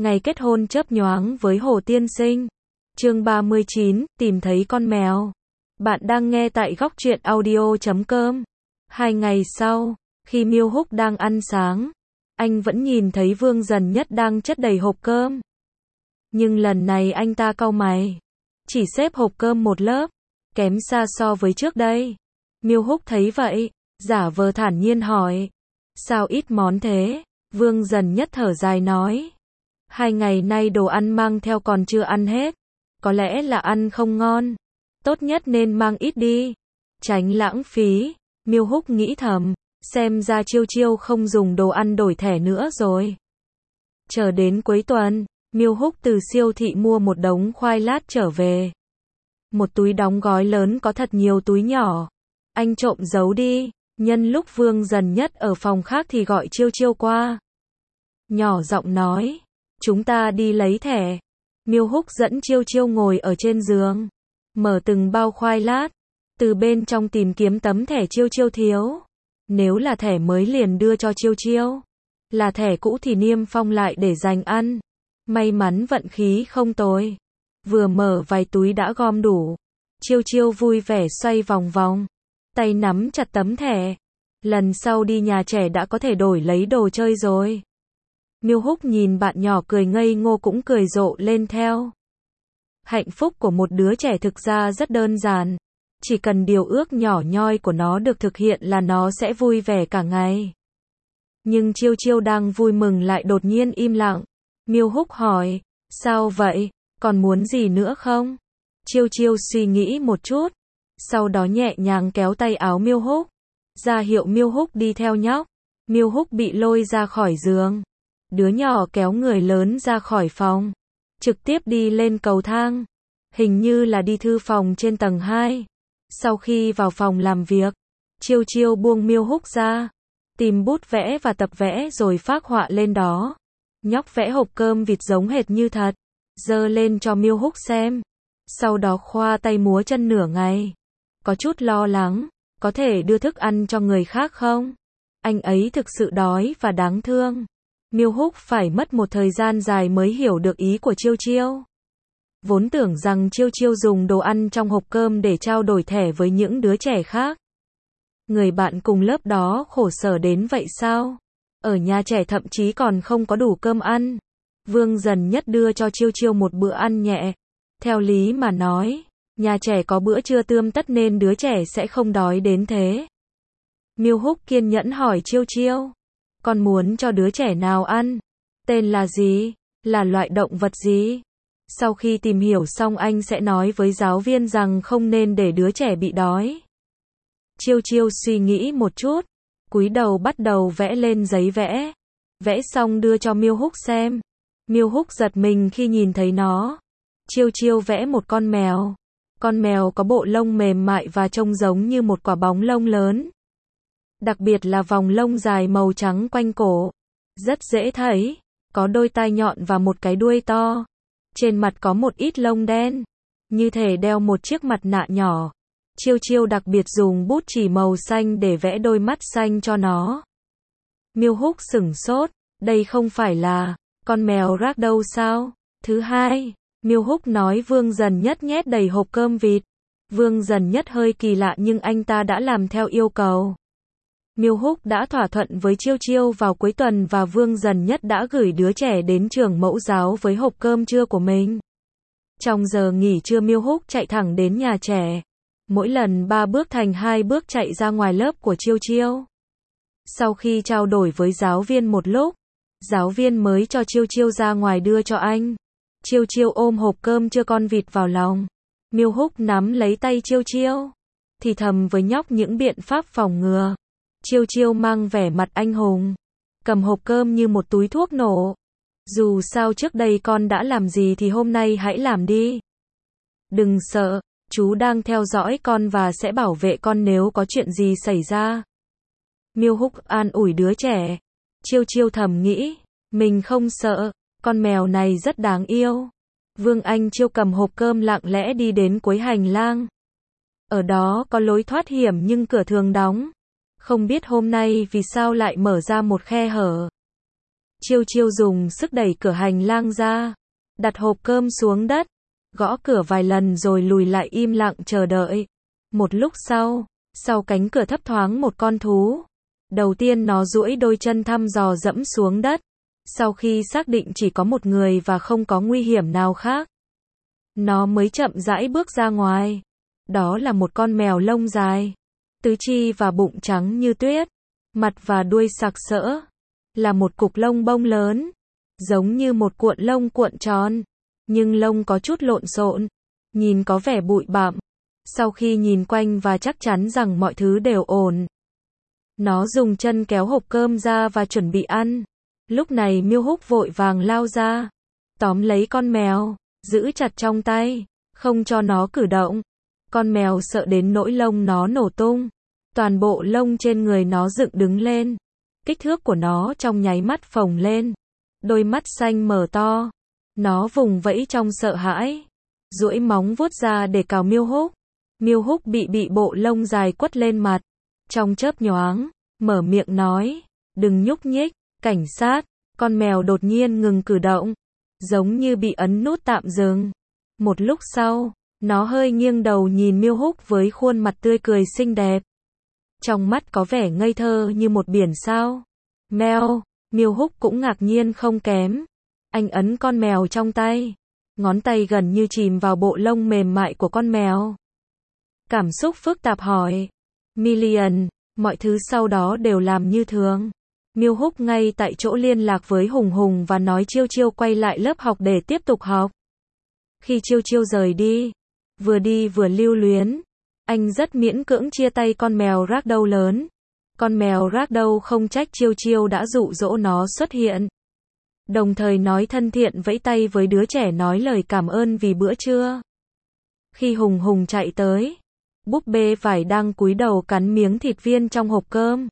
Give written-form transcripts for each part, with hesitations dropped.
Ngày kết hôn chớp nhoáng với Hồ Tiên Sinh. Chương 39, tìm thấy con mèo. Bạn đang nghe tại góc truyện audio.com. 2 ngày sau, khi Miêu Húc đang ăn sáng, anh vẫn nhìn thấy Vương Dần Nhất đang chất đầy hộp cơm. Nhưng lần này anh ta cau mày. Chỉ xếp hộp cơm một lớp, kém xa so với trước đây. Miêu Húc thấy vậy, giả vờ thản nhiên hỏi. Sao ít món thế? Vương Dần Nhất thở dài nói. 2 ngày nay đồ ăn mang theo còn chưa ăn hết. Có lẽ là ăn không ngon. Tốt nhất nên mang ít đi. Tránh lãng phí. Miêu Húc nghĩ thầm. Xem ra Chiêu Chiêu không dùng đồ ăn đổi thẻ nữa rồi. Chờ đến cuối tuần, Miêu Húc từ siêu thị mua một đống khoai lát trở về. Một túi đóng gói lớn có thật nhiều túi nhỏ. Anh trộm giấu đi. Nhân lúc Vương Dần Nhất ở phòng khác thì gọi Chiêu Chiêu qua. Nhỏ giọng nói. Chúng ta đi lấy thẻ. Miêu Húc dẫn Chiêu Chiêu ngồi ở trên giường. Mở từng bao khoai lát. Từ bên trong tìm kiếm tấm thẻ Chiêu Chiêu thiếu. Nếu là thẻ mới liền đưa cho Chiêu Chiêu. Là thẻ cũ thì niêm phong lại để dành ăn. May mắn vận khí không tồi. Vừa mở vài túi đã gom đủ. Chiêu Chiêu vui vẻ xoay vòng vòng. Tay nắm chặt tấm thẻ. Lần sau đi nhà trẻ đã có thể đổi lấy đồ chơi rồi. Miêu Húc nhìn bạn nhỏ cười ngây ngô cũng cười rộ lên theo. Hạnh phúc của một đứa trẻ thực ra rất đơn giản. Chỉ cần điều ước nhỏ nhoi của nó được thực hiện là nó sẽ vui vẻ cả ngày. Nhưng Chiêu Chiêu đang vui mừng lại đột nhiên im lặng. Miêu Húc hỏi, sao vậy, còn muốn gì nữa không? Chiêu Chiêu suy nghĩ một chút. Sau đó nhẹ nhàng kéo tay áo Miêu Húc. Ra hiệu Miêu Húc đi theo nhóc. Miêu Húc bị lôi ra khỏi giường. Đứa nhỏ kéo người lớn ra khỏi phòng. Trực tiếp đi lên cầu thang. Hình như là đi thư phòng trên tầng 2. Sau khi vào phòng làm việc, Chiêu Chiêu buông Miêu Húc ra. Tìm bút vẽ và tập vẽ rồi phác họa lên đó. Nhóc vẽ hộp cơm vịt giống hệt như thật. Giơ lên cho Miêu Húc xem. Sau đó khoa tay múa chân nửa ngày. Có chút lo lắng. Có thể đưa thức ăn cho người khác không? Anh ấy thực sự đói và đáng thương. Miêu Húc phải mất một thời gian dài mới hiểu được ý của Chiêu Chiêu. Vốn tưởng rằng Chiêu Chiêu dùng đồ ăn trong hộp cơm để trao đổi thẻ với những đứa trẻ khác. Người bạn cùng lớp đó khổ sở đến vậy sao? Ở nhà trẻ thậm chí còn không có đủ cơm ăn. Vương Dần Nhất đưa cho Chiêu Chiêu một bữa ăn nhẹ. Theo lý mà nói, nhà trẻ có bữa trưa tươm tất nên đứa trẻ sẽ không đói đến thế. Miêu Húc kiên nhẫn hỏi Chiêu Chiêu. Con muốn cho đứa trẻ nào ăn? Tên là gì? Là loại động vật gì? Sau khi tìm hiểu xong anh sẽ nói với giáo viên rằng không nên để đứa trẻ bị đói. Chiêu Chiêu suy nghĩ một chút. Cúi đầu bắt đầu vẽ lên giấy vẽ. Vẽ xong đưa cho Miêu Húc xem. Miêu Húc giật mình khi nhìn thấy nó. Chiêu Chiêu vẽ một con mèo. Con mèo có bộ lông mềm mại và trông giống như một quả bóng lông lớn. Đặc biệt là vòng lông dài màu trắng quanh cổ. Rất dễ thấy. Có đôi tai nhọn và một cái đuôi to. Trên mặt có một ít lông đen. Như thể đeo một chiếc mặt nạ nhỏ. Chiêu Chiêu đặc biệt dùng bút chì màu xanh để vẽ đôi mắt xanh cho nó. Miêu Húc sửng sốt. Đây không phải là con mèo ragdoll sao? Thứ hai, Miêu Húc nói Vương Dần Nhất nhét đầy hộp cơm vịt. Vương Dần Nhất hơi kỳ lạ nhưng anh ta đã làm theo yêu cầu. Miêu Húc đã thỏa thuận với Chiêu Chiêu vào cuối tuần và Vương Dần Nhất đã gửi đứa trẻ đến trường mẫu giáo với hộp cơm trưa của mình. Trong giờ nghỉ trưa Miêu Húc chạy thẳng đến nhà trẻ. Mỗi lần 3 bước thành 2 bước chạy ra ngoài lớp của Chiêu Chiêu. Sau khi trao đổi với giáo viên một lúc, giáo viên mới cho Chiêu Chiêu ra ngoài đưa cho anh. Chiêu Chiêu ôm hộp cơm trưa con vịt vào lòng. Miêu Húc nắm lấy tay Chiêu Chiêu. Thì thầm với nhóc những biện pháp phòng ngừa. Chiêu Chiêu mang vẻ mặt anh hùng. Cầm hộp cơm như một túi thuốc nổ. Dù sao trước đây con đã làm gì thì hôm nay hãy làm đi. Đừng sợ, chú đang theo dõi con và sẽ bảo vệ con nếu có chuyện gì xảy ra. Miêu Húc an ủi đứa trẻ. Chiêu Chiêu thầm nghĩ. Mình không sợ, con mèo này rất đáng yêu. Vương Anh Chiêu cầm hộp cơm lặng lẽ đi đến cuối hành lang. Ở đó có lối thoát hiểm nhưng cửa thường đóng. Không biết hôm nay vì sao lại mở ra một khe hở. Chiêu Chiêu dùng sức đẩy cửa hành lang ra, đặt hộp cơm xuống đất, gõ cửa vài lần rồi lùi lại im lặng chờ đợi. Một lúc sau cánh cửa thấp thoáng một con thú. Đầu tiên nó duỗi đôi chân thăm dò dẫm xuống đất. Sau khi xác định chỉ có một người và không có nguy hiểm nào khác, nó mới chậm rãi bước ra ngoài. Đó là một con mèo lông dài, tứ chi và bụng trắng như tuyết, mặt và đuôi sặc sỡ, là một cục lông bông lớn, giống như một cuộn lông cuộn tròn, nhưng lông có chút lộn xộn, nhìn có vẻ bụi bặm. Sau khi nhìn quanh và chắc chắn rằng mọi thứ đều ổn, nó dùng chân kéo hộp cơm ra và chuẩn bị ăn. Lúc này Miêu Húc vội vàng lao ra, tóm lấy con mèo, giữ chặt trong tay, không cho nó cử động. Con mèo sợ đến nỗi lông nó nổ tung, toàn bộ lông trên người nó dựng đứng lên. Kích thước của nó trong nháy mắt phồng lên, đôi mắt xanh mở to. Nó vùng vẫy trong sợ hãi, duỗi móng vuốt ra để cào Miêu Húc. Miêu Húc bị bộ lông dài quất lên mặt, trong chớp nhoáng, mở miệng nói, đừng nhúc nhích, cảnh sát. Con mèo đột nhiên ngừng cử động, giống như bị ấn nút tạm dừng. Một lúc sau, nó hơi nghiêng đầu nhìn Miêu Húc với khuôn mặt tươi cười xinh đẹp. Trong mắt có vẻ ngây thơ như một biển sao. Mèo, Miêu Húc cũng ngạc nhiên không kém. Anh ấn con mèo trong tay, ngón tay gần như chìm vào bộ lông mềm mại của con mèo. Cảm xúc phức tạp hỏi, Million, mọi thứ sau đó đều làm như thường. Miêu Húc ngay tại chỗ liên lạc với Hùng Hùng và nói Chiêu Chiêu quay lại lớp học để tiếp tục học. Khi Chiêu Chiêu rời đi vừa lưu luyến, anh rất miễn cưỡng chia tay con mèo ragdoll lớn. Con mèo ragdoll không trách Chiêu Chiêu đã dụ dỗ nó xuất hiện, đồng thời nói thân thiện vẫy tay với đứa trẻ nói lời cảm ơn vì bữa trưa. Khi Hùng Hùng chạy tới, búp bê vải đang cúi đầu cắn miếng thịt viên trong hộp cơm,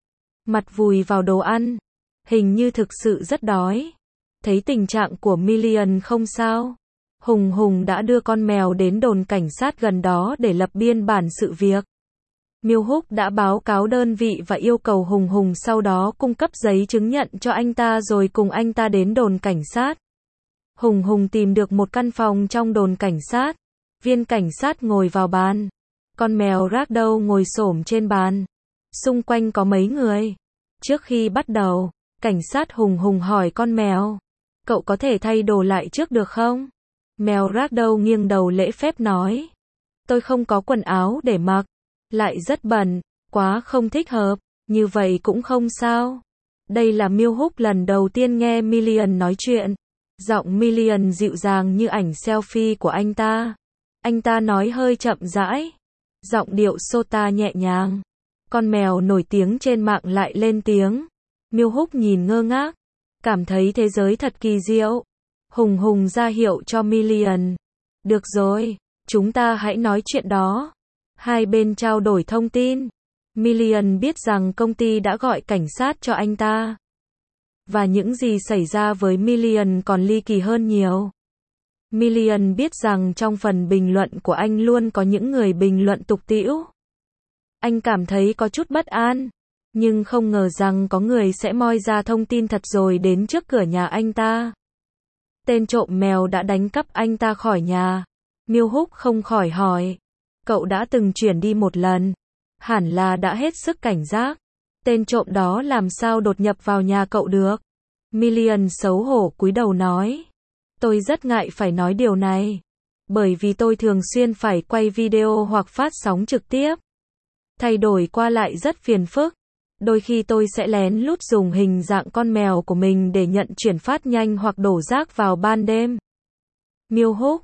mặt vùi vào đồ ăn, hình như thực sự rất đói. Thấy tình trạng của Million không sao, Hùng Hùng đã đưa con mèo đến đồn cảnh sát gần đó để lập biên bản sự việc. Miêu Húc đã báo cáo đơn vị và yêu cầu Hùng Hùng sau đó cung cấp giấy chứng nhận cho anh ta rồi cùng anh ta đến đồn cảnh sát. Hùng Hùng tìm được một căn phòng trong đồn cảnh sát. Viên cảnh sát ngồi vào bàn, con mèo ragdoll ngồi xổm trên bàn. Xung quanh có mấy người. Trước khi bắt đầu, cảnh sát Hùng Hùng hỏi con mèo, cậu có thể thay đồ lại trước được không? Mèo ragdoll nghiêng đầu lễ phép nói, tôi không có quần áo để mặc, lại rất bẩn, quá không thích hợp. Như vậy cũng không sao. Đây là Miêu Húc lần đầu tiên nghe Million nói chuyện. Giọng Million dịu dàng như ảnh selfie của anh ta. Anh ta nói hơi chậm rãi, giọng điệu sota nhẹ nhàng. Con mèo nổi tiếng trên mạng lại lên tiếng. Miêu Húc nhìn ngơ ngác, cảm thấy thế giới thật kỳ diệu. Hùng Hùng ra hiệu cho Million. Được rồi, chúng ta hãy nói chuyện đó. Hai bên trao đổi thông tin. Million biết rằng công ty đã gọi cảnh sát cho anh ta. Và những gì xảy ra với Million còn ly kỳ hơn nhiều. Million biết rằng trong phần bình luận của anh luôn có những người bình luận tục tĩu. Anh cảm thấy có chút bất an, nhưng không ngờ rằng có người sẽ moi ra thông tin thật rồi đến trước cửa nhà anh ta. Tên trộm mèo đã đánh cắp anh ta khỏi nhà. Miêu Húc không khỏi hỏi, cậu đã từng chuyển đi một lần, hẳn là đã hết sức cảnh giác. Tên trộm đó làm sao đột nhập vào nhà cậu được? Million xấu hổ cúi đầu nói, tôi rất ngại phải nói điều này, bởi vì tôi thường xuyên phải quay video hoặc phát sóng trực tiếp. Thay đổi qua lại rất phiền phức. Đôi khi tôi sẽ lén lút dùng hình dạng con mèo của mình để nhận chuyển phát nhanh hoặc đổ rác vào ban đêm. Miêu Húc,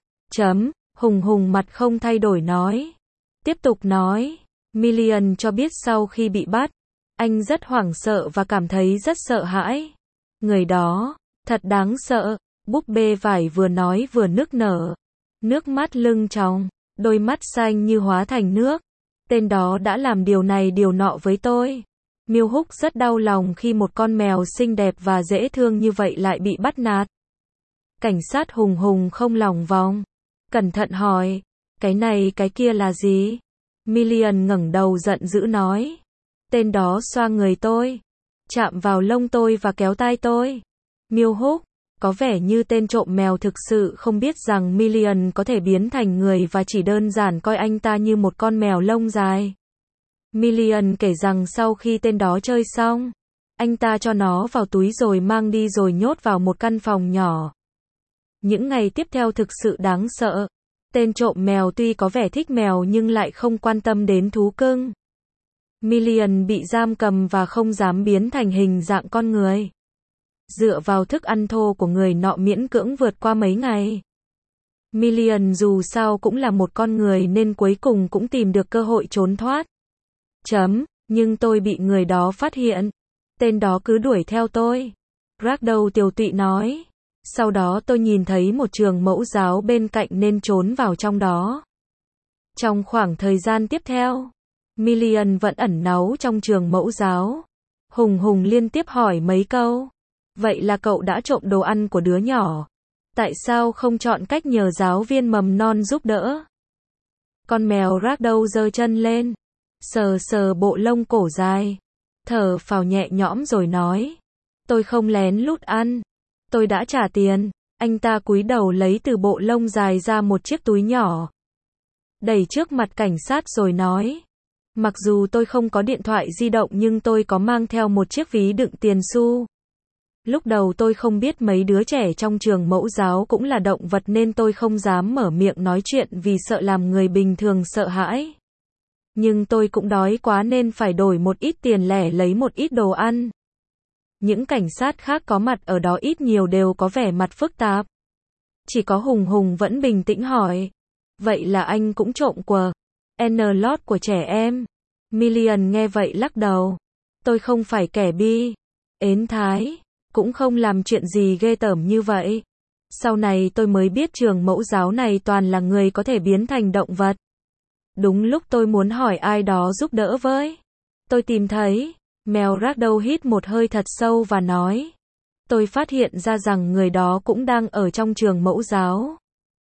Hùng Hùng mặt không thay đổi nói. Tiếp tục nói, Million cho biết sau khi bị bắt, anh rất hoảng sợ và cảm thấy rất sợ hãi. Người đó, thật đáng sợ, búp bê vải vừa nói vừa nức nở. Nước mắt lưng tròng, đôi mắt xanh như hóa thành nước. Tên đó đã làm điều này điều nọ với tôi. Miêu Húc rất đau lòng khi một con mèo xinh đẹp và dễ thương như vậy lại bị bắt nạt. Cảnh sát Hùng Hùng không lòng vòng, cẩn thận hỏi, cái này cái kia là gì? Million ngẩng đầu giận dữ nói, tên đó xoa người tôi, chạm vào lông tôi và kéo tai tôi. Miêu Húc, có vẻ như tên trộm mèo thực sự không biết rằng Million có thể biến thành người và chỉ đơn giản coi anh ta như một con mèo lông dài. Million kể rằng sau khi tên đó chơi xong, anh ta cho nó vào túi rồi mang đi rồi nhốt vào một căn phòng nhỏ. Những ngày tiếp theo thực sự đáng sợ. Tên trộm mèo tuy có vẻ thích mèo nhưng lại không quan tâm đến thú cưng. Million bị giam cầm và không dám biến thành hình dạng con người. Dựa vào thức ăn thô của người nọ miễn cưỡng vượt qua mấy ngày. Million dù sao cũng là một con người nên cuối cùng cũng tìm được cơ hội trốn thoát. Nhưng tôi bị người đó phát hiện. Tên đó cứ đuổi theo tôi. Ragdoll tiều tụy nói. Sau đó tôi nhìn thấy một trường mẫu giáo bên cạnh nên trốn vào trong đó. Trong khoảng thời gian tiếp theo, Million vẫn ẩn náu trong trường mẫu giáo. Hùng liên tiếp hỏi mấy câu. Vậy là cậu đã trộm đồ ăn của đứa nhỏ. Tại sao không chọn cách nhờ giáo viên mầm non giúp đỡ? Con mèo Ragdoll giơ chân lên, sờ bộ lông cổ dài, thở phào nhẹ nhõm rồi nói. Tôi không lén lút ăn. Tôi đã trả tiền. Anh ta cúi đầu lấy từ bộ lông dài ra một chiếc túi nhỏ. Đẩy trước mặt cảnh sát rồi nói. Mặc dù tôi không có điện thoại di động nhưng tôi có mang theo một chiếc ví đựng tiền xu. Lúc đầu tôi không biết mấy đứa trẻ trong trường mẫu giáo cũng là động vật nên tôi không dám mở miệng nói chuyện vì sợ làm người bình thường sợ hãi. Nhưng tôi cũng đói quá nên phải đổi một ít tiền lẻ lấy một ít đồ ăn. Những cảnh sát khác có mặt ở đó ít nhiều đều có vẻ mặt phức tạp. Chỉ có Hùng vẫn bình tĩnh hỏi. Vậy là anh cũng trộm quần lót của trẻ em? Million nghe vậy lắc đầu. Tôi không phải kẻ ến thái, cũng không làm chuyện gì ghê tởm như vậy. Sau này tôi mới biết trường mẫu giáo này toàn là người có thể biến thành động vật. Đúng lúc tôi muốn hỏi ai đó giúp đỡ với. Tôi tìm thấy. Mèo Ragdoll hít một hơi thật sâu và nói. Tôi phát hiện ra rằng người đó cũng đang ở trong trường mẫu giáo.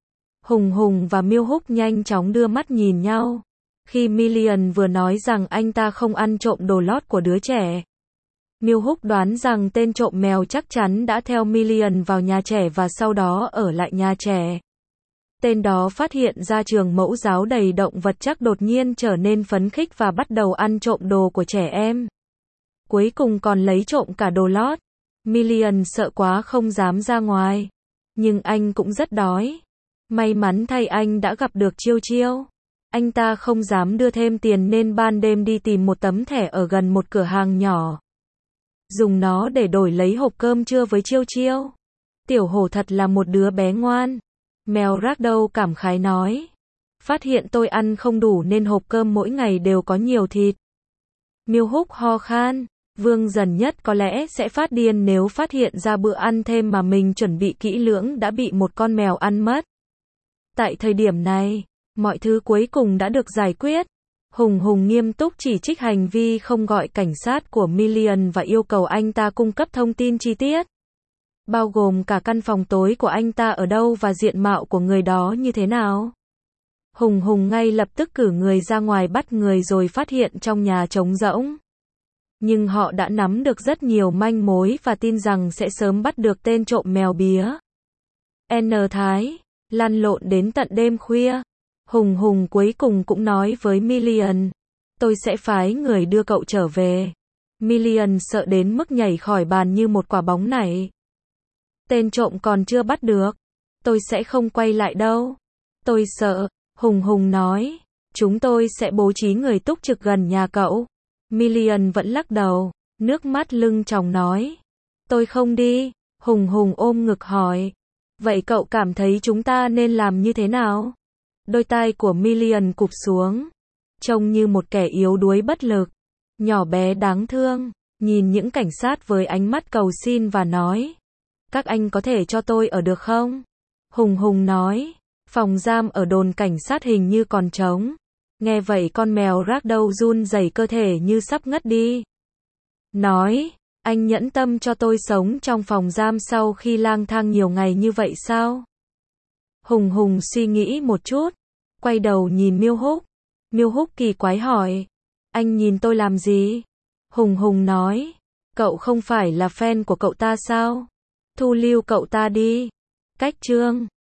Hùng và Miêu Húc nhanh chóng đưa mắt nhìn nhau. Khi Million vừa nói rằng anh ta không ăn trộm đồ lót của đứa trẻ, Miêu Húc đoán rằng tên trộm mèo chắc chắn đã theo Million vào nhà trẻ và sau đó ở lại nhà trẻ. Tên đó phát hiện ra trường mẫu giáo đầy động vật chắc đột nhiên trở nên phấn khích và bắt đầu ăn trộm đồ của trẻ em. Cuối cùng còn lấy trộm cả đồ lót. Million sợ quá không dám ra ngoài. Nhưng anh cũng rất đói. May mắn thay anh đã gặp được Chiêu. Anh ta không dám đưa thêm tiền nên ban đêm đi tìm một tấm thẻ ở gần một cửa hàng nhỏ. Dùng nó để đổi lấy hộp cơm trưa với Chiêu. Tiểu hổ thật là một đứa bé ngoan. Mèo Ragdoll cảm khái nói. Phát hiện tôi ăn không đủ nên hộp cơm mỗi ngày đều có nhiều thịt. Miêu Húc ho khan. Vương Dần Nhất có lẽ sẽ phát điên nếu phát hiện ra bữa ăn thêm mà mình chuẩn bị kỹ lưỡng đã bị một con mèo ăn mất. Tại thời điểm này, mọi thứ cuối cùng đã được giải quyết. Hùng nghiêm túc chỉ trích hành vi không gọi cảnh sát của Million và yêu cầu anh ta cung cấp thông tin chi tiết. Bao gồm cả căn phòng tối của anh ta ở đâu và diện mạo của người đó như thế nào. Hùng ngay lập tức cử người ra ngoài bắt người rồi phát hiện trong nhà trống rỗng. Nhưng họ đã nắm được rất nhiều manh mối và tin rằng sẽ sớm bắt được tên trộm mèo bía. Thái, lăn lộn đến tận đêm khuya. Hùng cuối cùng cũng nói với Million. Tôi sẽ phái người đưa cậu trở về. Million sợ đến mức nhảy khỏi bàn như một quả bóng nảy. Tên trộm còn chưa bắt được. Tôi sẽ không quay lại đâu. Tôi sợ. Hùng nói. Chúng tôi sẽ bố trí người túc trực gần nhà cậu. Million vẫn lắc đầu, nước mắt lưng tròng nói. Tôi không đi. Hùng ôm ngực hỏi. Vậy cậu cảm thấy chúng ta nên làm như thế nào? Đôi tai của Million cụp xuống. Trông như một kẻ yếu đuối bất lực. Nhỏ bé đáng thương. Nhìn những cảnh sát với ánh mắt cầu xin và nói. Các anh có thể cho tôi ở được không? Hùng nói. Phòng giam ở đồn cảnh sát hình như còn trống. Nghe vậy con mèo Ragdoll run rẩy cơ thể như sắp ngất đi. Nói, anh nhẫn tâm cho tôi sống trong phòng giam sau khi lang thang nhiều ngày như vậy sao? Hùng suy nghĩ một chút, quay đầu nhìn Miêu Húc. Miêu Húc kỳ quái hỏi, anh nhìn tôi làm gì? Hùng nói, cậu không phải là fan của cậu ta sao? Thu lưu cậu ta đi. Cách chương